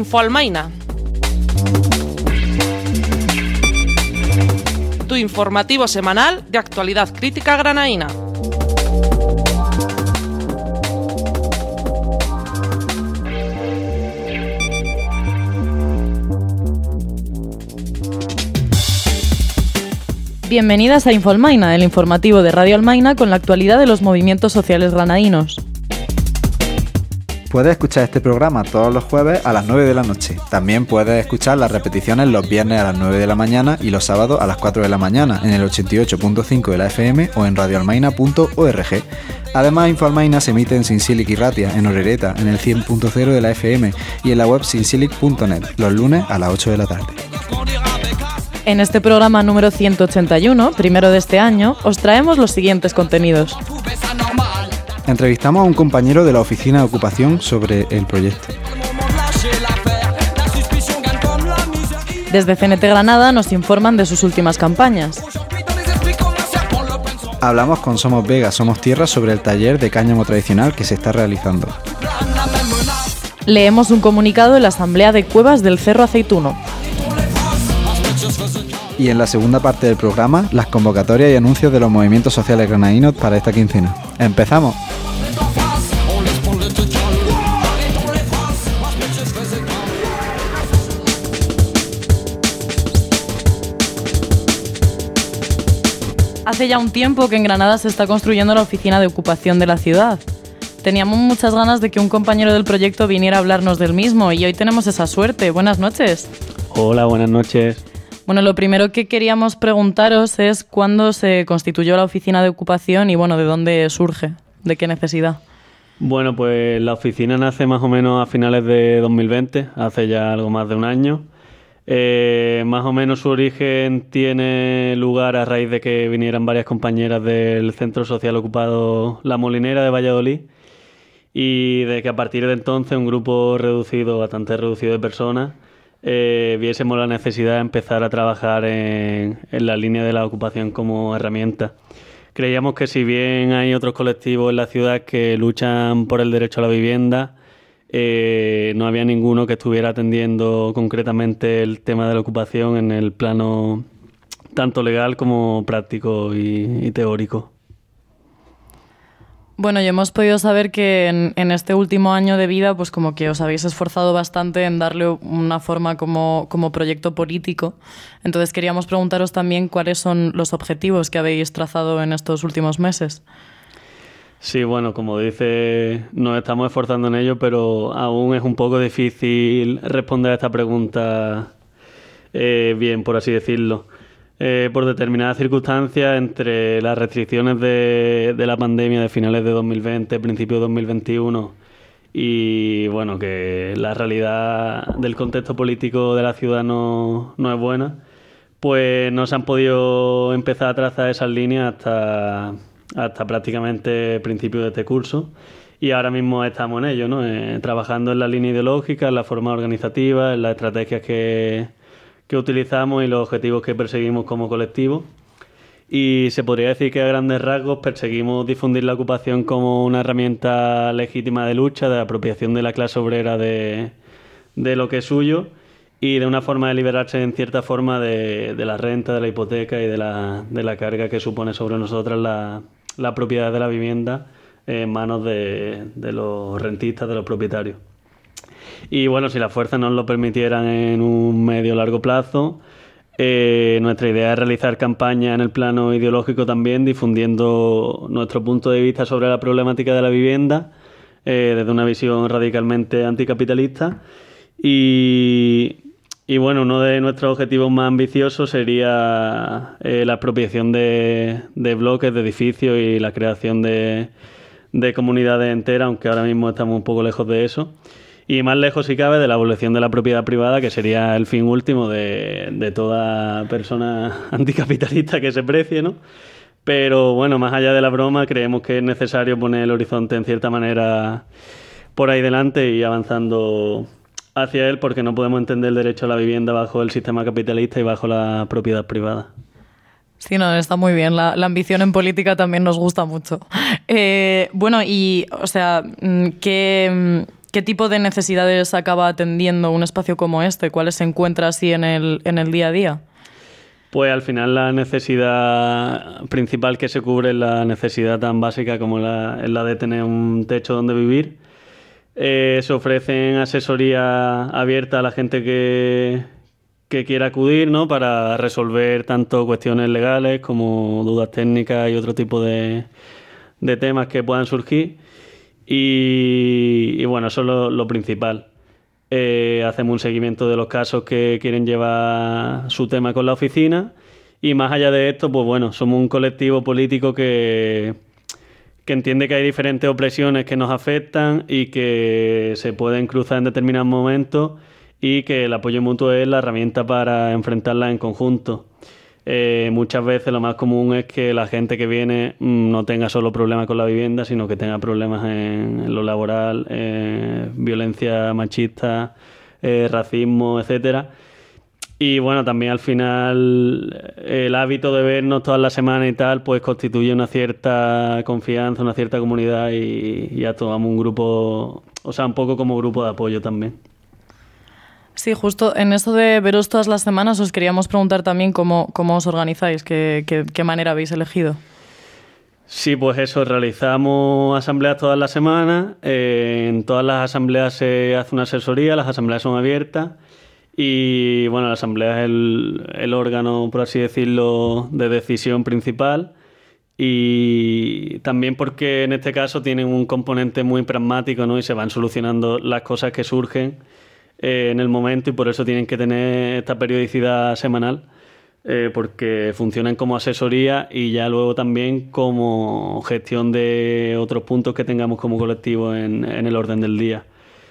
Info Almaina. Tu informativo semanal de actualidad crítica granaína. Bienvenidas a Info Almaina, el informativo de Radio Almaina con la actualidad de los movimientos sociales granadinos. Puedes escuchar este programa todos los jueves a las 9 de la noche. También puedes escuchar las repeticiones los viernes a las 9 de la mañana y los sábados a las 4 de la mañana en el 88.5 de la FM o en radioalmaina.org. Además, Info Almaina se emite en Sinsilic y Ratia, en Orereta, en el 100.0 de la FM y en la web sinsilic.net, los lunes a las 8 de la tarde. En este programa número 181, primero de este año, os traemos los siguientes contenidos. Entrevistamos a un compañero de la Oficina de Ocupación sobre el proyecto. Desde CNT Granada nos informan de sus últimas campañas. Hablamos con Somos Vega, Somos Tierra sobre el taller de cáñamo tradicional que se está realizando. Leemos un comunicado de la Asamblea de Cuevas del Cerro Aceituno. Y en la segunda parte del programa, las convocatorias y anuncios de los movimientos sociales granadinos para esta quincena. ¡Empezamos! Hace ya un tiempo que en Granada se está construyendo la oficina de ocupación de la ciudad. Teníamos muchas ganas de que un compañero del proyecto viniera a hablarnos del mismo y hoy tenemos esa suerte. Buenas noches. Hola, buenas noches. Bueno, lo primero que queríamos preguntaros es cuándo se constituyó la oficina de ocupación y, bueno, de dónde surge, de qué necesidad. Bueno, pues la oficina nace más o menos a finales de 2020, hace ya algo más de un año. Más o menos su origen tiene lugar a raíz de que vinieran varias compañeras del Centro Social Ocupado La Molinera de Valladolid y de que a partir de entonces un grupo reducido, bastante reducido de personas, viésemos la necesidad de empezar a trabajar en la línea de la ocupación como herramienta. Creíamos que si bien hay otros colectivos en la ciudad que luchan por el derecho a la vivienda, no había ninguno que estuviera atendiendo concretamente el tema de la ocupación en el plano tanto legal como práctico y teórico. Bueno, y hemos podido saber que en este último año de vida, pues como que os habéis esforzado bastante en darle una forma como proyecto político. Entonces queríamos preguntaros también cuáles son los objetivos que habéis trazado en estos últimos meses. Sí, bueno, como dice, nos estamos esforzando en ello, pero aún es un poco difícil responder a esta pregunta bien, por así decirlo. Por determinadas circunstancias, entre las restricciones de la pandemia de finales de 2020, principios de 2021 y bueno, que la realidad del contexto político de la ciudad no es buena, pues no se han podido empezar a trazar esas líneas hasta prácticamente principios de este curso y ahora mismo estamos en ello, ¿no? Trabajando en la línea ideológica, en la forma organizativa, en las estrategias que utilizamos y los objetivos que perseguimos como colectivo. Y se podría decir que a grandes rasgos perseguimos difundir la ocupación como una herramienta legítima de lucha, de apropiación de la clase obrera de lo que es suyo y de una forma de liberarse en cierta forma de la renta, de la hipoteca y de la carga que supone sobre nosotras la propiedad de la vivienda en manos de los rentistas, de los propietarios. Y bueno, si las fuerzas nos lo permitieran en un medio o largo plazo, nuestra idea es realizar campañas en el plano ideológico también, difundiendo nuestro punto de vista sobre la problemática de la vivienda desde una visión radicalmente anticapitalista. Y bueno, uno de nuestros objetivos más ambiciosos sería la expropiación de bloques, de edificios y la creación de comunidades enteras, aunque ahora mismo estamos un poco lejos de eso. Y más lejos, si cabe, de la abolición de la propiedad privada, que sería el fin último de toda persona anticapitalista que se precie, ¿no? Pero bueno, más allá de la broma, creemos que es necesario poner el horizonte en cierta manera por ahí delante y avanzando hacia él, porque no podemos entender el derecho a la vivienda bajo el sistema capitalista y bajo la propiedad privada. Sí, no, está muy bien. La ambición en política también nos gusta mucho. Bueno, y, o sea, ¿qué ¿qué tipo de necesidades acaba atendiendo un espacio como este? ¿Cuáles se encuentra así en el día a día? Pues al final la necesidad principal que se cubre es la necesidad tan básica como es la de tener un techo donde vivir. Se ofrecen asesoría abierta a la gente que quiera acudir, ¿no? Para resolver tanto cuestiones legales como dudas técnicas y otro tipo de temas que puedan surgir. Y bueno, eso es lo principal. Hacemos un seguimiento de los casos que quieren llevar su tema con la oficina y más allá de esto, pues bueno, somos un colectivo político que entiende que hay diferentes opresiones que nos afectan y que se pueden cruzar en determinados momentos y que el apoyo mutuo es la herramienta para enfrentarlas en conjunto. Muchas veces lo más común es que la gente que viene no tenga solo problemas con la vivienda, sino que tenga problemas en lo laboral, violencia machista, racismo, etcétera. Y bueno, también al final el hábito de vernos todas las semanas y tal, pues constituye una cierta confianza, una cierta comunidad y ya tomamos un grupo, o sea, un poco como grupo de apoyo también. Sí, justo en eso de veros todas las semanas os queríamos preguntar también cómo os organizáis, qué manera habéis elegido. Sí, pues eso, realizamos asambleas todas las semanas, en todas las asambleas se hace una asesoría, las asambleas son abiertas y bueno, la asamblea es el órgano, por así decirlo, de decisión principal y también porque en este caso tienen un componente muy pragmático, ¿no? Y se van solucionando las cosas que surgen en el momento y por eso tienen que tener esta periodicidad semanal porque funcionan como asesoría y ya luego también como gestión de otros puntos que tengamos como colectivo en el orden del día.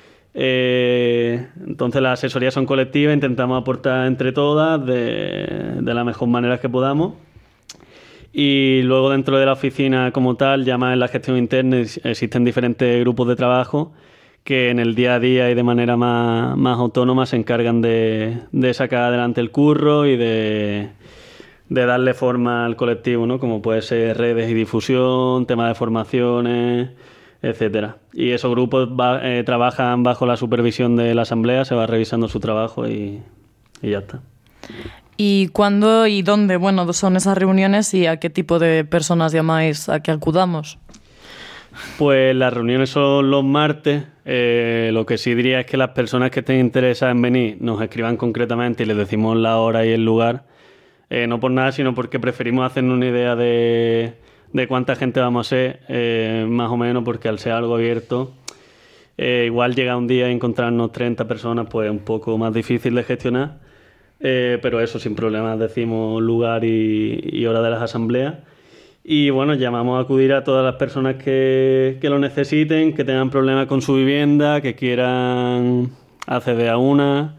Entonces las asesorías son colectivas, intentamos aportar entre todas de la mejor manera que podamos. Y luego dentro de la oficina como tal, ya más en la gestión interna, existen diferentes grupos de trabajo que en el día a día y de manera más autónoma se encargan de sacar adelante el curro y de darle forma al colectivo, ¿no? Como puede ser redes y difusión, temas de formaciones, etcétera. Y esos grupos trabajan bajo la supervisión de la asamblea, se va revisando su trabajo y ya está. ¿Y cuándo y dónde, bueno, son esas reuniones y a qué tipo de personas llamáis a que acudamos? Pues las reuniones son los martes. Lo que sí diría es que las personas que estén interesadas en venir nos escriban concretamente y les decimos la hora y el lugar. No por nada, sino porque preferimos hacernos una idea de cuánta gente vamos a ser, más o menos, porque al ser algo abierto, igual llega un día y encontrarnos 30 personas, pues es un poco más difícil de gestionar. Pero eso, sin problemas, decimos lugar y hora de las asambleas. Y bueno, llamamos a acudir a todas las personas que lo necesiten, que tengan problemas con su vivienda, que quieran acceder a una.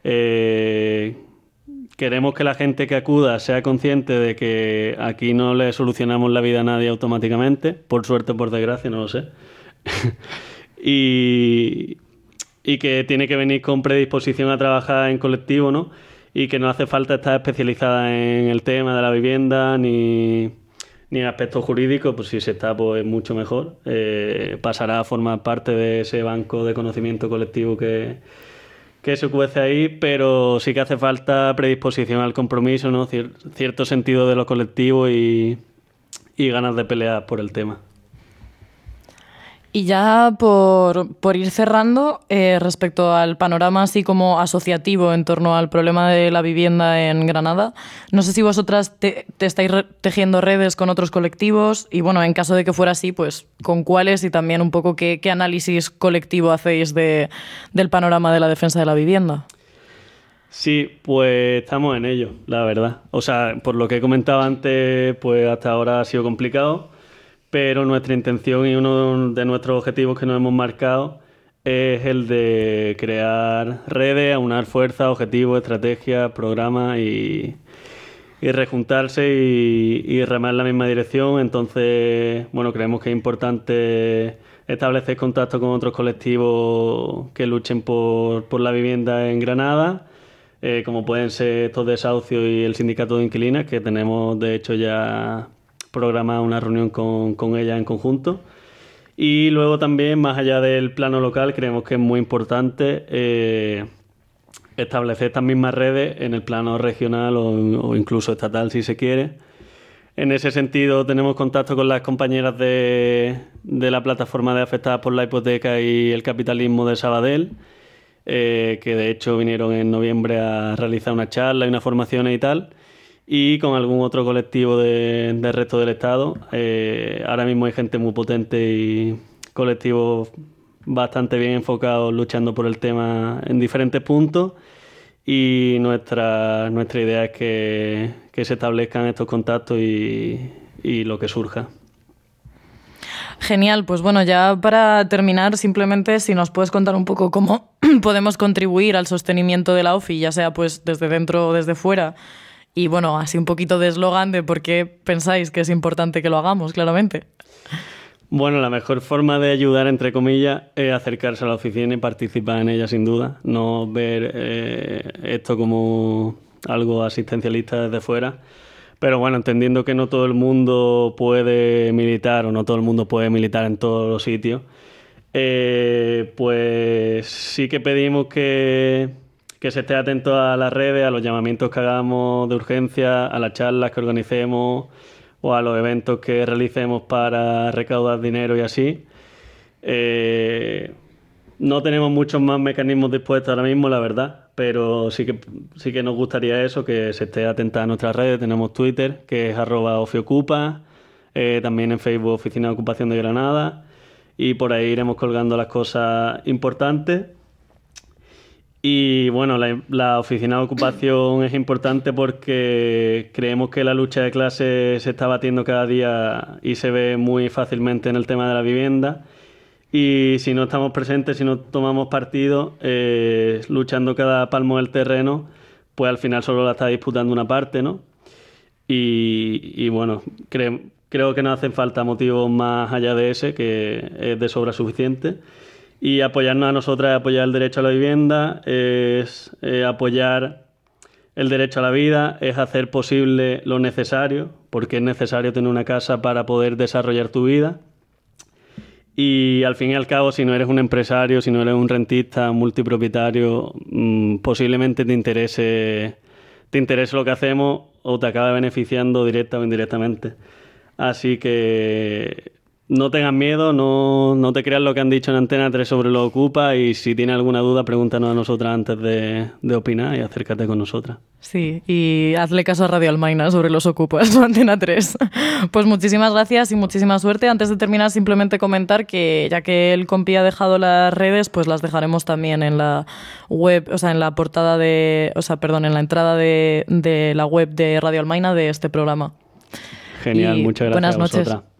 Queremos que la gente que acuda sea consciente de que aquí no le solucionamos la vida a nadie automáticamente, por suerte o por desgracia, no lo sé. y que tiene que venir con predisposición a trabajar en colectivo, ¿no? Y que no hace falta estar especializada en el tema de la vivienda ni en aspectos jurídicos, pues si se está, pues mucho mejor. Pasará a formar parte de ese banco de conocimiento colectivo que se cuece ahí, pero sí que hace falta predisposición al compromiso, ¿no? Cierto sentido de lo colectivo y ganas de pelear por el tema. Y ya por ir cerrando, respecto al panorama así como asociativo en torno al problema de la vivienda en Granada, no sé si vosotras te estáis tejiendo redes con otros colectivos y bueno, en caso de que fuera así, pues con cuáles y también un poco qué análisis colectivo hacéis del panorama de la defensa de la vivienda. Sí, pues estamos en ello, la verdad. O sea, por lo que he comentado antes, pues hasta ahora ha sido complicado. Pero nuestra intención y uno de nuestros objetivos que nos hemos marcado es el de crear redes, aunar fuerzas, objetivos, estrategias, programas y rejuntarse y remar en la misma dirección. Entonces, bueno, creemos que es importante establecer contacto con otros colectivos que luchen por la vivienda en Granada, como pueden ser estos Desahucios y el Sindicato de Inquilinas, que tenemos de hecho ya programada una reunión con ella en conjunto Y luego también, más allá del plano local, creemos que es muy importante establecer estas mismas redes en el plano regional o incluso estatal, si se quiere. En ese sentido, tenemos contacto con las compañeras de la plataforma de afectadas por la hipoteca y el capitalismo de Sabadell, que de hecho vinieron en noviembre a realizar una charla y unas formaciones y tal, y con algún otro colectivo del resto del Estado. Ahora mismo hay gente muy potente y colectivos bastante bien enfocados luchando por el tema en diferentes puntos, y nuestra idea es que se establezcan estos contactos y lo que surja. Genial, pues bueno, ya para terminar, simplemente si nos puedes contar un poco cómo podemos contribuir al sostenimiento de la OFI, ya sea pues desde dentro o desde fuera, y bueno, así un poquito de eslogan de por qué pensáis que es importante que lo hagamos, claramente. Bueno, la mejor forma de ayudar, entre comillas, es acercarse a la oficina y participar en ella, sin duda. No ver esto como algo asistencialista desde fuera. Pero bueno, entendiendo que no todo el mundo puede militar o no todo el mundo puede militar en todos los sitios, pues sí que pedimos que se esté atento a las redes, a los llamamientos que hagamos de urgencia, a las charlas que organicemos o a los eventos que realicemos para recaudar dinero y así. No tenemos muchos más mecanismos dispuestos ahora mismo, la verdad, pero sí que nos gustaría eso, que se esté atenta a nuestras redes. Tenemos Twitter, que es @ofiocupa, también en Facebook Oficina de Ocupación de Granada, y por ahí iremos colgando las cosas importantes. Y bueno, la oficina de ocupación es importante porque creemos que la lucha de clases se está batiendo cada día y se ve muy fácilmente en el tema de la vivienda. Y si no estamos presentes, si no tomamos partido, luchando cada palmo del terreno, pues al final solo la está disputando una parte, ¿no? Y bueno, creo que no hacen falta motivos más allá de ese, que es de sobra suficiente. Y apoyarnos a nosotras es apoyar el derecho a la vivienda, es apoyar el derecho a la vida, es hacer posible lo necesario, porque es necesario tener una casa para poder desarrollar tu vida. Y al fin y al cabo, si no eres un empresario, si no eres un rentista, un multipropietario, posiblemente te interese lo que hacemos o te acabe beneficiando directa o indirectamente. Así que no tengas miedo, no te creas lo que han dicho en Antena 3 sobre los Ocupa, y si tienes alguna duda, pregúntanos a nosotras antes de opinar y acércate con nosotras. Sí, y hazle caso a Radio Almaina sobre los Ocupas o Antena 3. Pues muchísimas gracias y muchísima suerte. Antes de terminar, simplemente comentar que ya que el compi ha dejado las redes, pues las dejaremos también en la web, o sea, en la portada en la entrada de la web de Radio Almaina de este programa. Genial, muchas gracias. Buenas noches. A vosotras.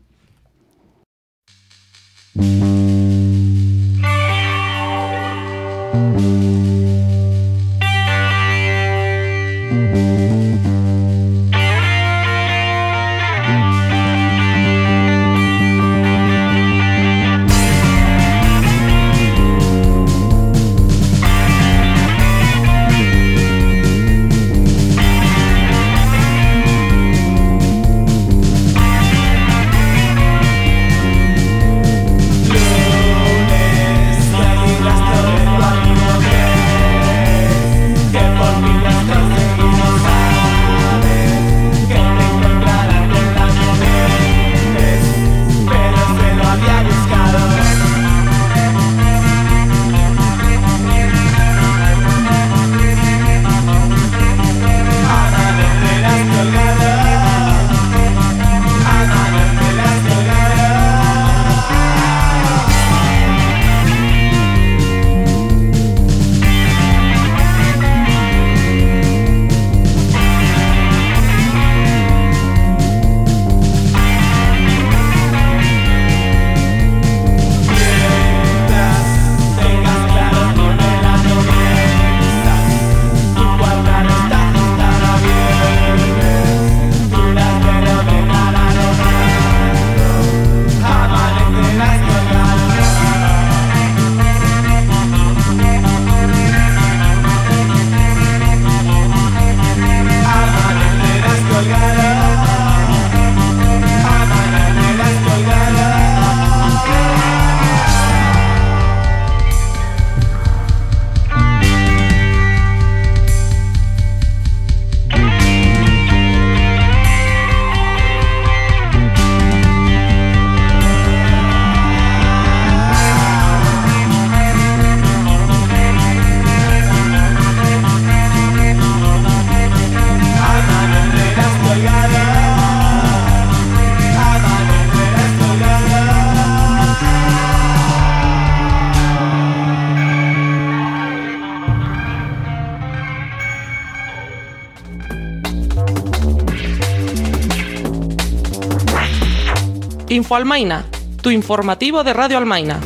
Infoalmaina, tu informativo de Radio Almaina.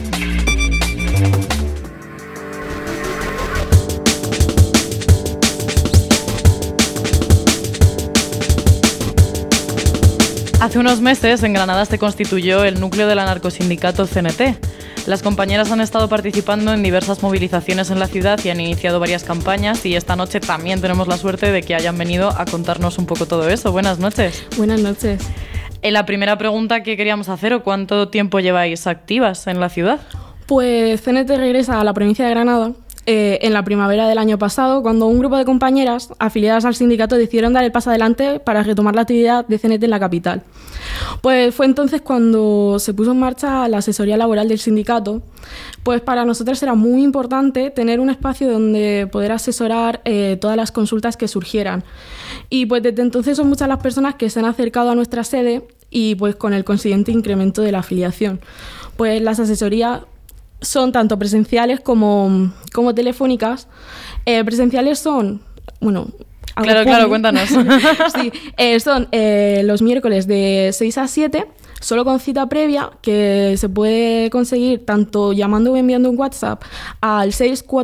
Hace unos meses en Granada se constituyó el núcleo del anarcosindicato CNT. Las compañeras han estado participando en diversas movilizaciones en la ciudad y han iniciado varias campañas, y esta noche también tenemos la suerte de que hayan venido a contarnos un poco todo eso. Buenas noches. Buenas noches. La primera pregunta que queríamos hacer, ¿cuánto tiempo lleváis activas en la ciudad? Pues CNT regresa a la provincia de Granada en la primavera del año pasado, cuando un grupo de compañeras afiliadas al sindicato decidieron dar el paso adelante para retomar la actividad de CNT en la capital. Pues fue entonces cuando se puso en marcha la asesoría laboral del sindicato. Pues para nosotros era muy importante tener un espacio donde poder asesorar todas las consultas que surgieran. Y pues desde entonces son muchas las personas que se han acercado a nuestra sede, y pues con el consiguiente incremento de la afiliación. Pues las asesorías son tanto presenciales como telefónicas. Presenciales son, bueno... Claro, cuéntanos. Sí, son los miércoles de 6 a 7, solo con cita previa, que se puede conseguir tanto llamando o enviando un WhatsApp al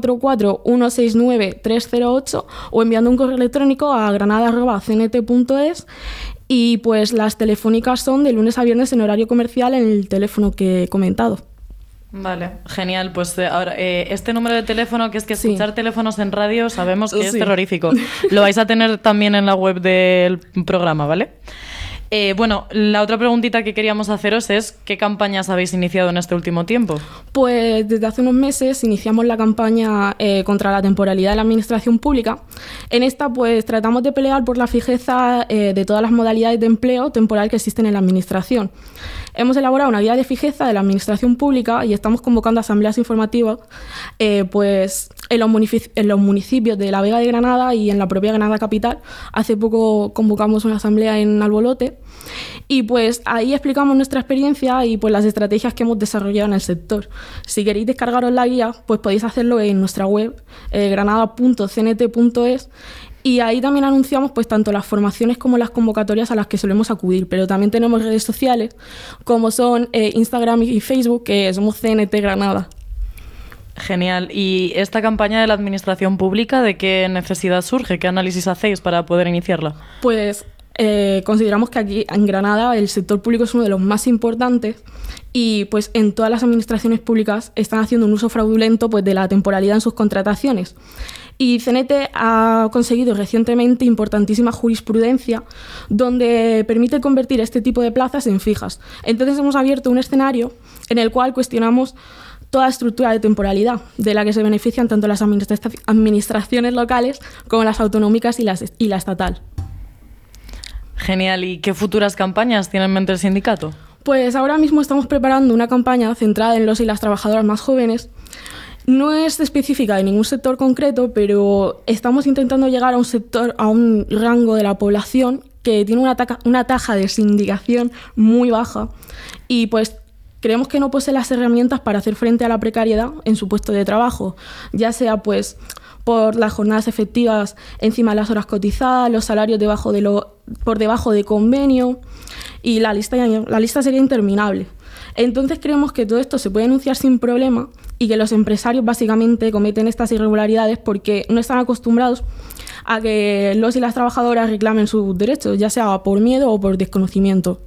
644-169-308 o enviando un correo electrónico a granada@cnt.es. Y pues las telefónicas son de lunes a viernes en horario comercial en el teléfono que he comentado. Vale, genial. Pues ahora, este número de teléfono, que es que escuchar teléfonos en radio sabemos que es terrorífico. Lo vais a tener también en la web del programa, ¿vale? Bueno, la otra preguntita que queríamos haceros es ¿qué campañas habéis iniciado en este último tiempo? Pues desde hace unos meses iniciamos la campaña contra la temporalidad de la administración pública. En esta pues tratamos de pelear por la fijeza de todas las modalidades de empleo temporal que existen en la administración. Hemos elaborado una guía de fijeza de la administración pública y estamos convocando asambleas informativas pues en los municipios de la Vega de Granada y en la propia Granada capital. Hace poco convocamos una asamblea en Albolote y pues ahí explicamos nuestra experiencia y pues las estrategias que hemos desarrollado en el sector. Si queréis descargaros la guía, pues podéis hacerlo en nuestra web granada.cnt.es. Y ahí también anunciamos pues tanto las formaciones como las convocatorias a las que solemos acudir, pero también tenemos redes sociales como son Instagram y Facebook, que somos CNT Granada. Genial. ¿Y esta campaña de la administración pública de qué necesidad surge? ¿Qué análisis hacéis para poder iniciarla? Pues consideramos que aquí en Granada el sector público es uno de los más importantes y pues en todas las administraciones públicas están haciendo un uso fraudulento pues de la temporalidad en sus contrataciones. Y CNT ha conseguido recientemente importantísima jurisprudencia donde permite convertir este tipo de plazas en fijas. Entonces hemos abierto un escenario en el cual cuestionamos toda estructura de temporalidad de la que se benefician tanto las administraciones locales como las autonómicas y la estatal. Genial. ¿Y qué futuras campañas tiene en mente el sindicato? Pues ahora mismo estamos preparando una campaña centrada en los y las trabajadoras más jóvenes. No es específica de ningún sector concreto, pero estamos intentando llegar a un sector, a un rango de la población que tiene una tasa de sindicación muy baja y pues creemos que no posee las herramientas para hacer frente a la precariedad en su puesto de trabajo, ya sea pues por las jornadas efectivas encima de las horas cotizadas, los salarios por debajo de convenio, y la lista sería interminable. Entonces creemos que todo esto se puede denunciar sin problema y que los empresarios básicamente cometen estas irregularidades porque no están acostumbrados a que los y las trabajadoras reclamen sus derechos, ya sea por miedo o por desconocimiento.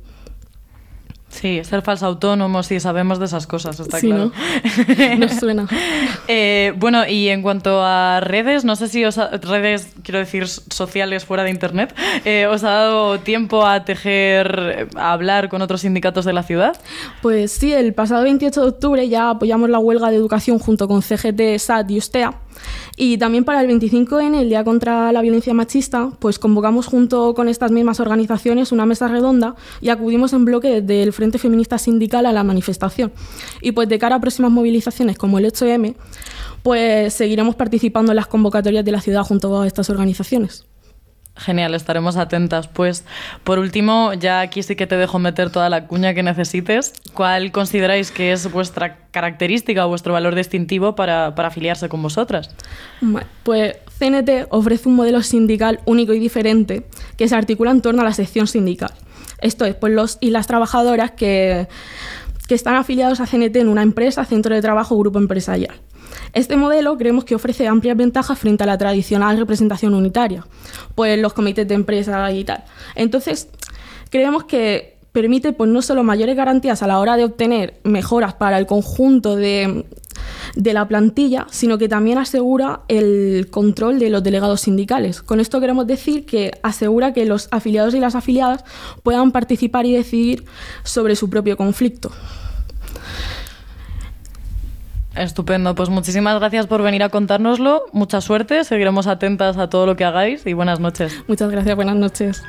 Sí, ser falso autónomo, sí, sabemos de esas cosas, está sí, claro. ¿No? Nos suena. Bueno, y en cuanto a redes, no sé si redes, quiero decir, sociales fuera de internet, ¿os ha dado tiempo a hablar con otros sindicatos de la ciudad? Pues sí, el pasado 28 de octubre ya apoyamos la huelga de educación junto con CGT, SAT y USTEA. Y también para el 25N, el Día contra la Violencia Machista, pues convocamos junto con estas mismas organizaciones una mesa redonda y acudimos en bloque desde el Frente Feminista Sindical a la manifestación. Y pues de cara a próximas movilizaciones como el 8M, pues seguiremos participando en las convocatorias de la ciudad junto a estas organizaciones. Genial, estaremos atentas. Pues por último, ya aquí sí que te dejo meter toda la cuña que necesites. ¿Cuál consideráis que es vuestra característica o vuestro valor distintivo para afiliarse con vosotras? Pues CNT ofrece un modelo sindical único y diferente que se articula en torno a la sección sindical. Esto es, pues los y las trabajadoras que están afiliados a CNT en una empresa, centro de trabajo o grupo empresarial. Este modelo creemos que ofrece amplias ventajas frente a la tradicional representación unitaria, pues los comités de empresa y tal. Entonces, creemos que permite pues no solo mayores garantías a la hora de obtener mejoras para el conjunto de la plantilla, sino que también asegura el control de los delegados sindicales. Con esto queremos decir que asegura que los afiliados y las afiliadas puedan participar y decidir sobre su propio conflicto. Estupendo, pues muchísimas gracias por venir a contárnoslo, mucha suerte, seguiremos atentas a todo lo que hagáis y buenas noches. Muchas gracias, buenas noches.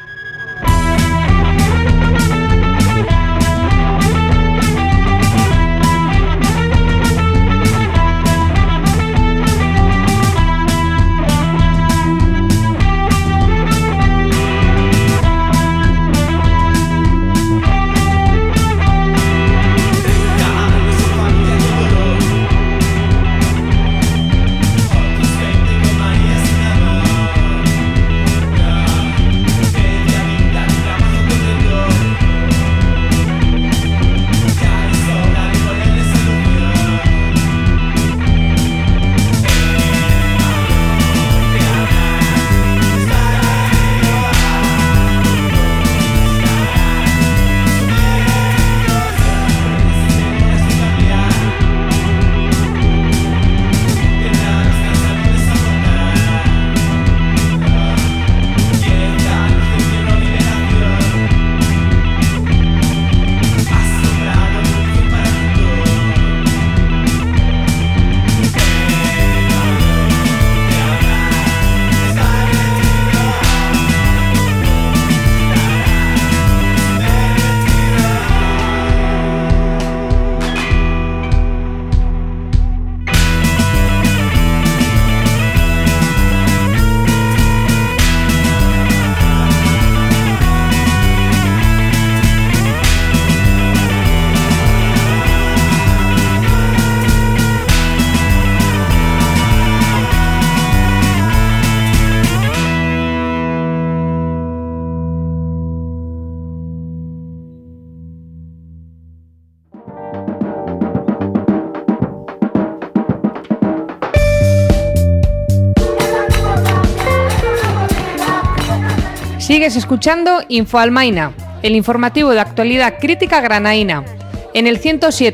Sigues escuchando Infoalmaina, el informativo de actualidad crítica granaína, en el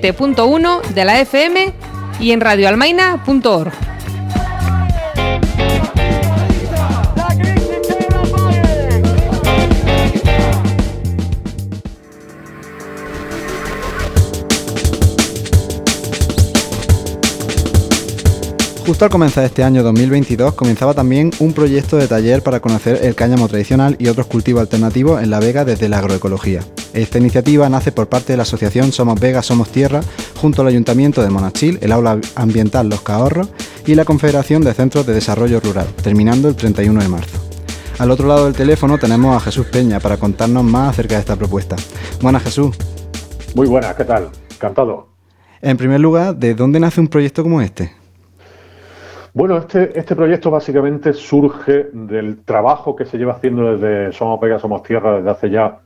107.1 de la FM y en radioalmaina.org. Justo al comenzar este año 2022 comenzaba también un proyecto de taller para conocer el cáñamo tradicional y otros cultivos alternativos en La Vega desde la agroecología. Esta iniciativa nace por parte de la asociación Somos Vega, Somos Tierra, junto al Ayuntamiento de Monachil, el Aula Ambiental Los Cahorros y la Confederación de Centros de Desarrollo Rural, terminando el 31 de marzo. Al otro lado del teléfono tenemos a Jesús Peña para contarnos más acerca de esta propuesta. Buenas, Jesús. Muy buenas, ¿qué tal? Encantado. En primer lugar, ¿de dónde nace un proyecto como este? Bueno, este proyecto básicamente surge del trabajo que se lleva haciendo desde Somos Vega, Somos Tierra desde hace ya...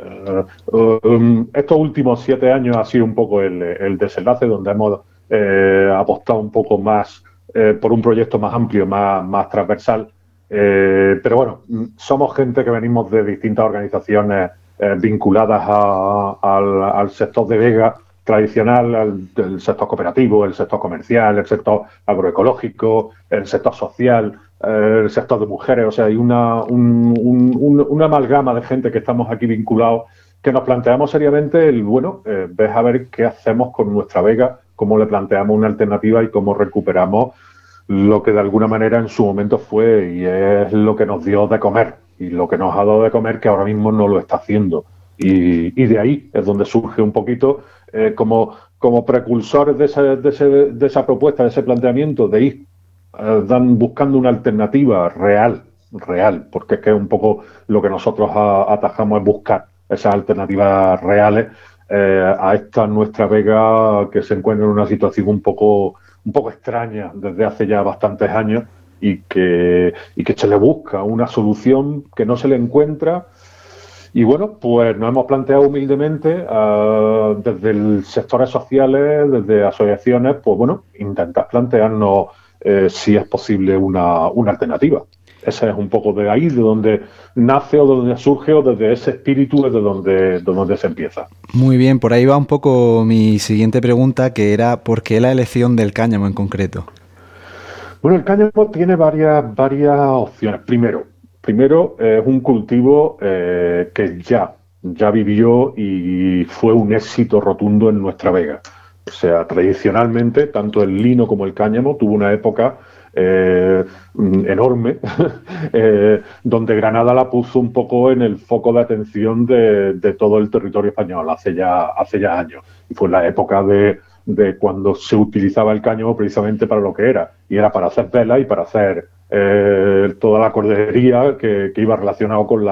estos últimos 7 años ha sido un poco el desenlace donde hemos apostado un poco más por un proyecto más amplio, más transversal. Pero bueno, somos gente que venimos de distintas organizaciones vinculadas al sector de Vega tradicional, el sector cooperativo, el sector comercial, el sector agroecológico, el sector social, el sector de mujeres. O sea, hay una amalgama de gente que estamos aquí vinculados, que nos planteamos seriamente ves a ver qué hacemos con nuestra Vega, cómo le planteamos una alternativa y cómo recuperamos lo que de alguna manera en su momento fue y es lo que nos dio de comer y lo que nos ha dado de comer que ahora mismo no lo está haciendo. Y de ahí es donde surge un poquito como precursores de esa propuesta, de ese planteamiento, de ir buscando una alternativa real, porque es que un poco lo que nosotros atajamos es buscar esas alternativas reales a esta nuestra Vega que se encuentra en una situación un poco extraña desde hace ya bastantes años y que se le busca una solución que no se le encuentra Y bueno, pues nos hemos planteado humildemente desde sectores sociales, desde asociaciones, pues bueno, intentar plantearnos si es posible una alternativa. Ese es un poco de ahí, de donde nace o de donde surge o desde ese espíritu es de donde se empieza. Muy bien, por ahí va un poco mi siguiente pregunta, que era ¿por qué la elección del cáñamo en concreto? Bueno, el cáñamo tiene varias opciones. Primero es un cultivo que ya vivió y fue un éxito rotundo en nuestra vega. O sea, tradicionalmente, tanto el lino como el cáñamo tuvo una época enorme, donde Granada la puso un poco en el foco de atención de todo el territorio español hace ya años. Y fue la época de cuando se utilizaba el cáñamo precisamente para lo que era, y era para hacer velas y para hacer toda la cordería que iba relacionado con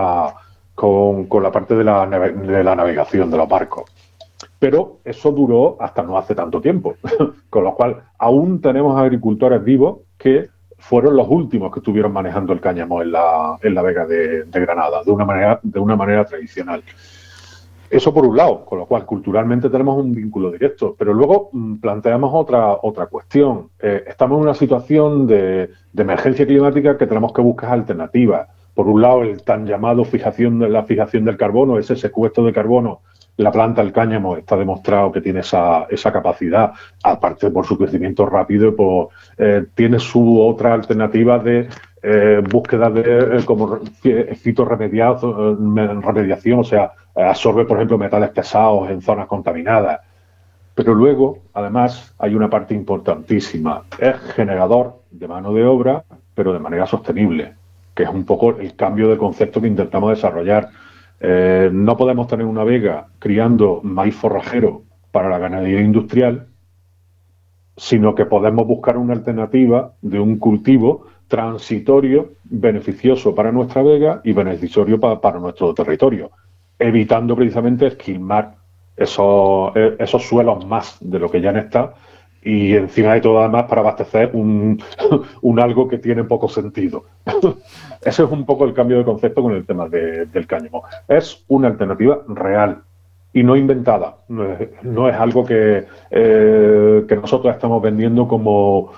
la parte de la navegación de los barcos. Pero eso duró hasta no hace tanto tiempo, con lo cual aún tenemos agricultores vivos que fueron los últimos que estuvieron manejando el cáñamo en la vega de Granada, de una manera tradicional. Eso por un lado, con lo cual culturalmente tenemos un vínculo directo, pero luego planteamos otra cuestión. Estamos en una situación de emergencia climática que tenemos que buscar alternativas. Por un lado, el tan llamado la fijación del carbono, ese secuestro de carbono. La planta del cáñamo está demostrado que tiene esa capacidad, aparte por su crecimiento rápido, pues, tiene su otra alternativa de búsqueda de como remediación, o sea, absorbe, por ejemplo, metales pesados en zonas contaminadas. Pero luego, además, hay una parte importantísima. Es generador de mano de obra, pero de manera sostenible, que es un poco el cambio de concepto que intentamos desarrollar. No podemos tener una vega criando maíz forrajero para la ganadería industrial, sino que podemos buscar una alternativa de un cultivo transitorio, beneficioso para nuestra vega y beneficioso para nuestro territorio, evitando precisamente esquilmar esos suelos más de lo que ya no está, y encima de todo además para abastecer un algo que tiene poco sentido. Ese es un poco el cambio de concepto con el tema del cáñamo. Es una alternativa real y no inventada. No es algo que nosotros estamos vendiendo como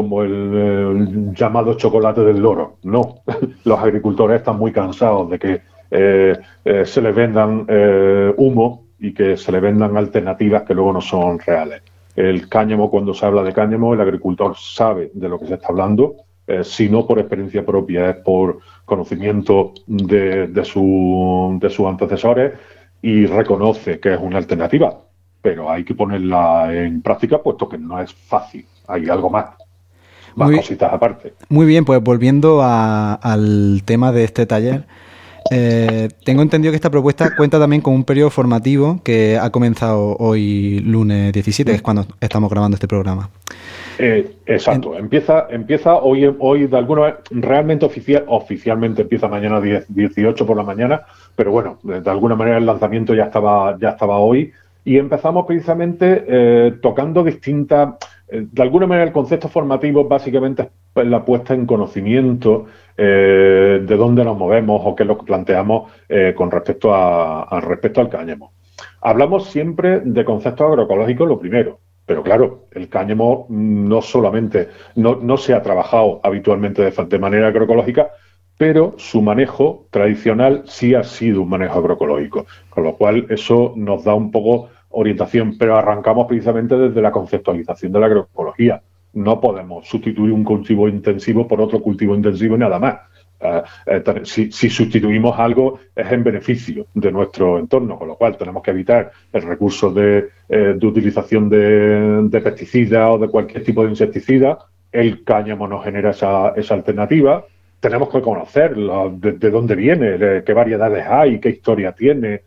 el llamado chocolate del loro. No, los agricultores están muy cansados de que se les vendan humo y que se les vendan alternativas que luego no son reales. El cáñamo, cuando se habla de cáñamo, el agricultor sabe de lo que se está hablando, si no por experiencia propia, es por conocimiento de sus antecesores, y reconoce que es una alternativa, pero hay que ponerla en práctica, puesto que no es fácil. Hay algo más cositas aparte. Muy bien, pues volviendo al tema de este taller, tengo entendido que esta propuesta cuenta también con un periodo formativo que ha comenzado hoy lunes 17, que es cuando estamos grabando este programa. Exacto, empieza hoy de alguna vez, realmente oficialmente empieza mañana 18 por la mañana, pero bueno, de alguna manera el lanzamiento ya estaba hoy, y empezamos precisamente tocando distintas, de alguna manera el concepto formativo básicamente es la puesta en conocimiento de dónde nos movemos o qué es lo que planteamos con respecto al cáñamo. Hablamos siempre de conceptos agroecológicos, lo primero. Pero claro, el cáñamo no solamente no se ha trabajado habitualmente de manera agroecológica, pero su manejo tradicional sí ha sido un manejo agroecológico, con lo cual eso nos da un poco orientación, pero arrancamos precisamente desde la conceptualización de la agroecología. No podemos sustituir un cultivo intensivo por otro cultivo intensivo y nada más. Si sustituimos algo es en beneficio de nuestro entorno, con lo cual tenemos que evitar el recurso de utilización de pesticidas o de cualquier tipo de insecticida. El cáñamo nos genera esa alternativa. Tenemos que conocer de dónde viene, qué variedades hay, qué historia tiene.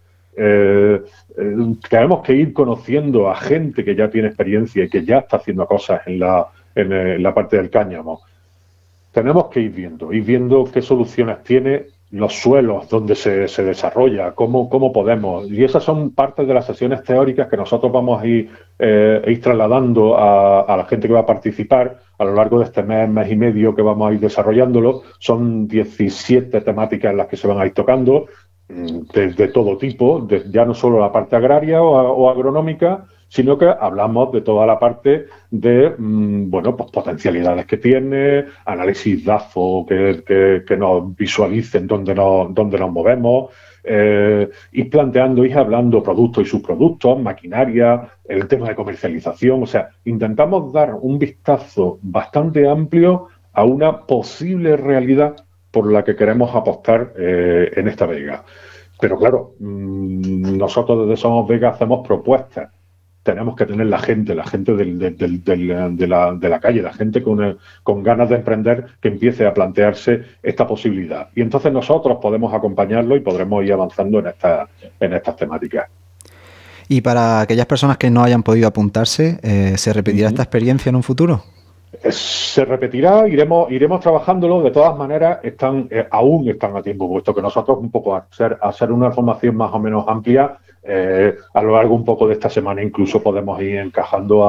Tenemos que ir conociendo a gente que ya tiene experiencia y que ya está haciendo cosas en la parte del cáñamo. Tenemos que ir viendo qué soluciones tiene, los suelos donde se desarrolla, cómo podemos. Y esas son partes de las sesiones teóricas que nosotros vamos a ir trasladando a la gente que va a participar a lo largo de este mes y medio que vamos a ir desarrollándolo. Son 17 temáticas en las que se van a ir tocando. de todo tipo, ya no solo la parte agraria o agronómica, sino que hablamos de toda la parte de pues potencialidades que tiene, análisis DAFO que nos visualicen dónde nos movemos, ir planteando, ir hablando productos y subproductos, maquinaria, el tema de comercialización. O sea, intentamos dar un vistazo bastante amplio a una posible realidad por la que queremos apostar en esta vega. Pero claro, nosotros desde Somos Vega hacemos propuestas. Tenemos que tener la gente de la calle, la gente con ganas de emprender, que empiece a plantearse esta posibilidad. Y entonces nosotros podemos acompañarlo y podremos ir avanzando en estas temáticas. Y para aquellas personas que no hayan podido apuntarse, ¿se repetirá esta experiencia en un futuro? Se repetirá, iremos trabajándolo. De todas maneras, aún están a tiempo, puesto que nosotros un poco hacer una formación más o menos amplia, a lo largo un poco de esta semana incluso podemos ir encajando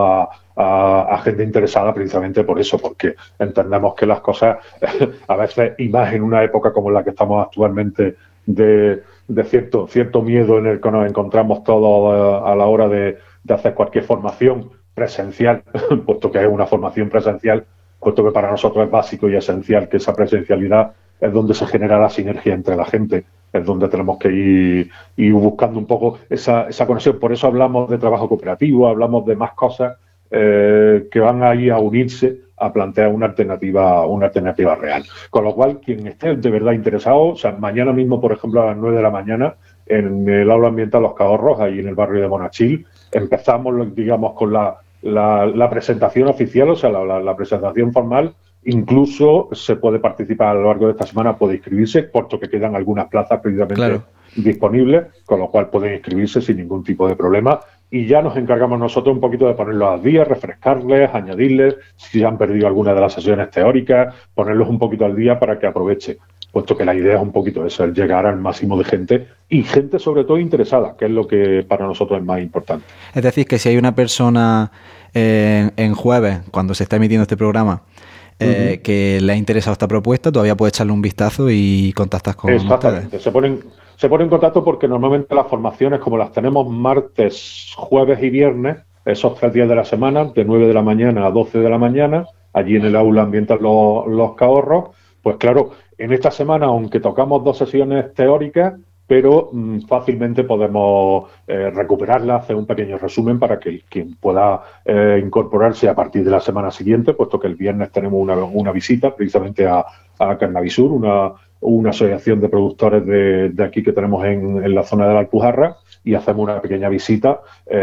a gente interesada, precisamente por eso, porque entendemos que las cosas a veces, y más en una época como la que estamos actualmente, de cierto miedo en el que nos encontramos todos a la hora de hacer cualquier formación presencial, puesto que es una formación presencial, puesto que para nosotros es básico y esencial que esa presencialidad es donde se genera la sinergia entre la gente, es donde tenemos que ir buscando un poco esa conexión. Por eso hablamos de trabajo cooperativo, hablamos de más cosas que van a ir a unirse a plantear una alternativa real. Con lo cual, quien esté de verdad interesado, o sea, mañana mismo, por ejemplo, a las 9 de la mañana, en el aula ambiental Los Cahorros, ahí en el barrio de Monachil, empezamos, digamos, con la presentación oficial, o sea, la presentación formal. Incluso se puede participar a lo largo de esta semana, puede inscribirse, puesto que quedan algunas plazas precisamente disponibles, con lo cual pueden inscribirse sin ningún tipo de problema. Y ya nos encargamos nosotros un poquito de ponerlos al día, refrescarles, añadirles, si han perdido alguna de las sesiones teóricas, ponerlos un poquito al día para que aproveche, puesto que la idea es un poquito eso, el llegar al máximo de gente, y gente sobre todo interesada, que es lo que para nosotros es más importante. Es decir, que si hay una persona en jueves, cuando se está emitiendo este programa, que le ha interesado esta propuesta, todavía puede echarle un vistazo y contactar con Exactamente. ustedes. Se pone en contacto porque normalmente las formaciones, como las tenemos martes, jueves y viernes, esos 3 días de la semana, de 9 de la mañana a 12 de la mañana, allí en el aula ambiental Los Cahorros, pues claro, en esta semana, aunque tocamos 2 sesiones teóricas, pero fácilmente podemos recuperarlas, hacer un pequeño resumen para que quien pueda incorporarse a partir de la semana siguiente, puesto que el viernes tenemos una visita precisamente a Carnavisur, una asociación de productores de aquí que tenemos en la zona de la Alpujarra, y hacemos una pequeña visita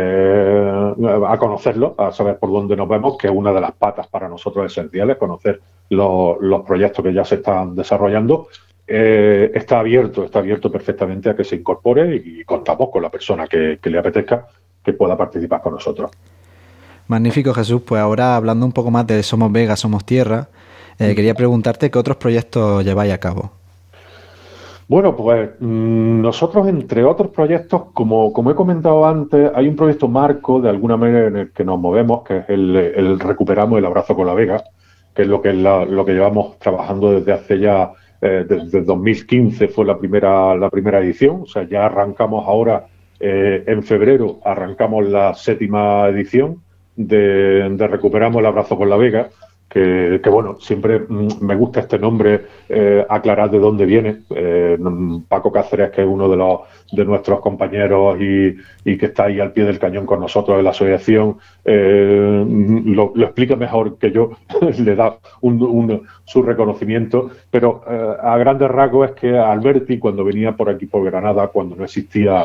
a conocerlo, a saber por dónde nos vemos, que es una de las patas para nosotros esenciales, conocer los proyectos que ya se están desarrollando. Está abierto perfectamente a que se incorpore, y contamos con la persona que le apetezca que pueda participar con nosotros. Magnífico, Jesús. Pues ahora, hablando un poco más de Somos Vega, Somos Tierra, quería preguntarte qué otros proyectos lleváis a cabo. Bueno, pues nosotros, entre otros proyectos, como he comentado antes, hay un proyecto marco, de alguna manera, en el que nos movemos, que es el Recuperamos el Abrazo con la Vega, que es lo que llevamos trabajando desde hace ya, desde 2015 fue la primera edición. O sea, ya arrancamos ahora, en febrero, arrancamos la 7ª edición de Recuperamos el Abrazo con la Vega, que bueno, siempre me gusta este nombre, aclarar de dónde viene. Paco Cáceres, que es uno de nuestros compañeros y que está ahí al pie del cañón con nosotros en la asociación, lo explica mejor que yo, le da su reconocimiento, pero a grandes rasgos es que Alberti, cuando venía por aquí por Granada, cuando no existía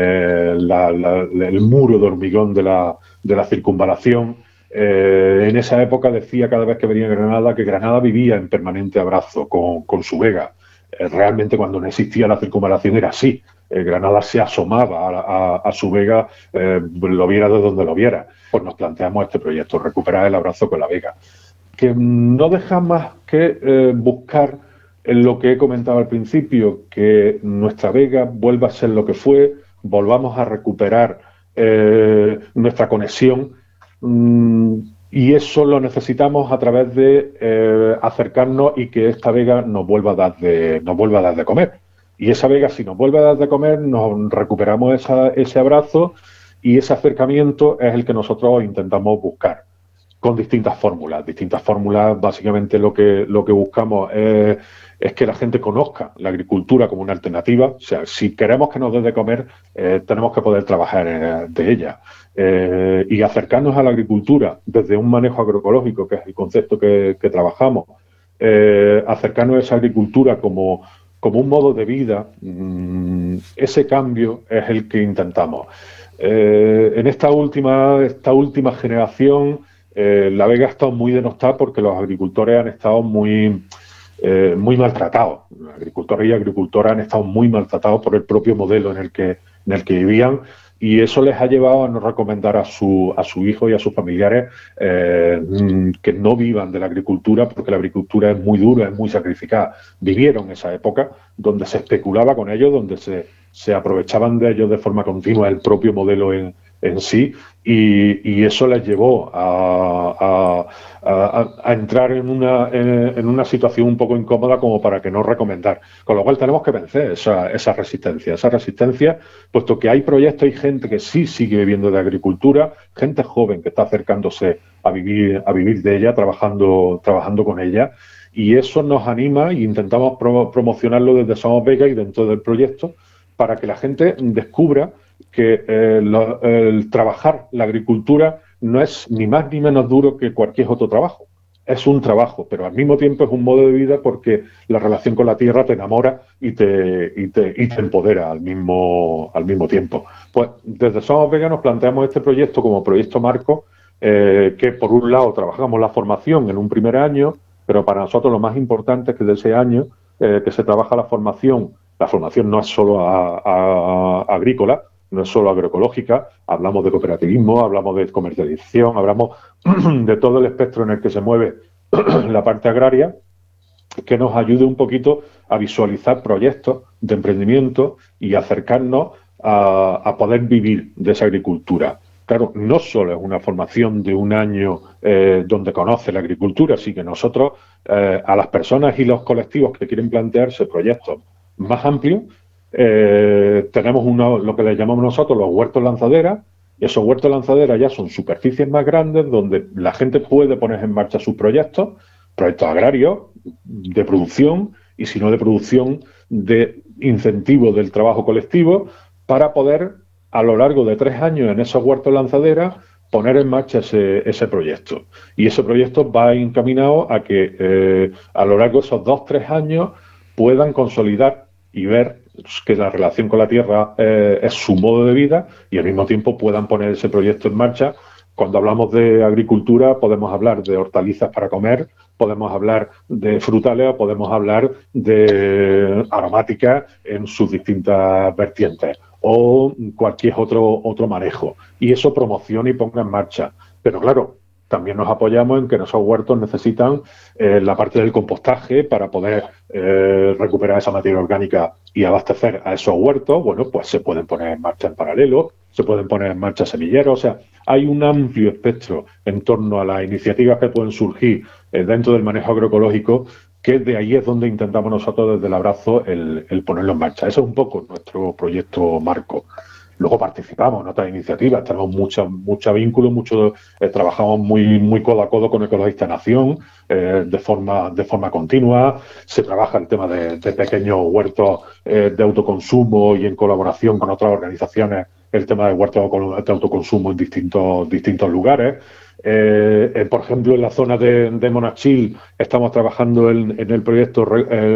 el muro de hormigón de la circunvalación, en esa época decía cada vez que venía a Granada que Granada vivía en permanente abrazo con su Vega. Realmente, cuando no existía la circunvalación, era así. Granada se asomaba a su Vega, lo viera de donde lo viera. Pues nos planteamos este proyecto, Recuperar el Abrazo con la Vega, que no deja más que buscar, en lo que he comentado al principio, que nuestra Vega vuelva a ser lo que fue, volvamos a recuperar nuestra conexión. Y eso lo necesitamos a través de acercarnos y que esta Vega nos vuelva a dar de comer. Y esa vega, si nos vuelve a dar de comer, nos recuperamos ese abrazo, y ese acercamiento es el que nosotros intentamos buscar con distintas fórmulas. Distintas fórmulas, básicamente lo que buscamos es que la gente conozca la agricultura como una alternativa. O sea, si queremos que nos dé de comer, tenemos que poder trabajar de ella. Y acercarnos a la agricultura desde un manejo agroecológico, que es el concepto que trabajamos, acercarnos a esa agricultura como un modo de vida, ese cambio es el que intentamos. En esta última generación, la vega ha estado muy denostada porque los agricultores han estado muy maltratados. Los agricultores y agricultoras han estado muy maltratados por el propio modelo en el que vivían, y eso les ha llevado a no recomendar a su hijo y a sus familiares que no vivan de la agricultura, porque la agricultura es muy dura, es muy sacrificada. Vivieron esa época donde se especulaba con ellos, donde se aprovechaban de ellos de forma continua el propio modelo en sí, y eso les llevó a entrar en una situación un poco incómoda como para que no recomendar. Con lo cual tenemos que vencer esa resistencia, puesto que hay proyectos, hay gente que sí sigue viviendo de agricultura, gente joven que está acercándose a vivir de ella, trabajando con ella, y eso nos anima, e intentamos promocionarlo desde Somos Vega y dentro del proyecto, para que la gente descubra que el trabajar la agricultura no es ni más ni menos duro que cualquier otro trabajo. Es un trabajo, pero al mismo tiempo es un modo de vida, porque la relación con la tierra te enamora y te empodera al mismo tiempo. Pues desde Somos Vega nos planteamos este proyecto como proyecto marco, que por un lado trabajamos la formación en un primer año, pero para nosotros lo más importante es que de ese año que se trabaja la formación no es solo agrícola, no es solo agroecológica, hablamos de cooperativismo, hablamos de comercialización, hablamos de todo el espectro en el que se mueve la parte agraria, que nos ayude un poquito a visualizar proyectos de emprendimiento y acercarnos a poder vivir de esa agricultura. Claro, no solo es una formación de un año donde conoce la agricultura, sino que nosotros, a las personas y los colectivos que quieren plantearse proyectos más amplios, tenemos lo que le llamamos nosotros los huertos lanzaderas, y esos huertos lanzaderas ya son superficies más grandes donde la gente puede poner en marcha sus proyectos agrarios, de producción, y si no de producción, de incentivo del trabajo colectivo, para poder, a lo largo de 3 años en esos huertos lanzaderas, poner en marcha ese proyecto. Y ese proyecto va encaminado a que a lo largo de esos 2-3 años puedan consolidar y ver que la relación con la tierra es su modo de vida, y al mismo tiempo puedan poner ese proyecto en marcha. Cuando hablamos de agricultura podemos hablar de hortalizas para comer, podemos hablar de frutales, o podemos hablar de aromáticas en sus distintas vertientes, o cualquier otro manejo, y eso promociona y ponga en marcha. Pero claro, también nos apoyamos en que esos huertos necesitan la parte del compostaje para poder recuperar esa materia orgánica y abastecer a esos huertos. Bueno, pues se pueden poner en marcha en paralelo, se pueden poner en marcha semilleros. O sea, hay un amplio espectro en torno a las iniciativas que pueden surgir dentro del manejo agroecológico, que de ahí es donde intentamos nosotros desde el abrazo el ponerlo en marcha. Eso es un poco nuestro proyecto marco. Luego participamos en otras iniciativas, tenemos mucho vínculo, trabajamos muy codo a codo con Ecologistas Nación, de forma continua. Se trabaja el tema de pequeños huertos de autoconsumo, y en colaboración con otras organizaciones el tema de huertos de autoconsumo en distintos lugares. Por ejemplo, en la zona de Monachil estamos trabajando en el proyecto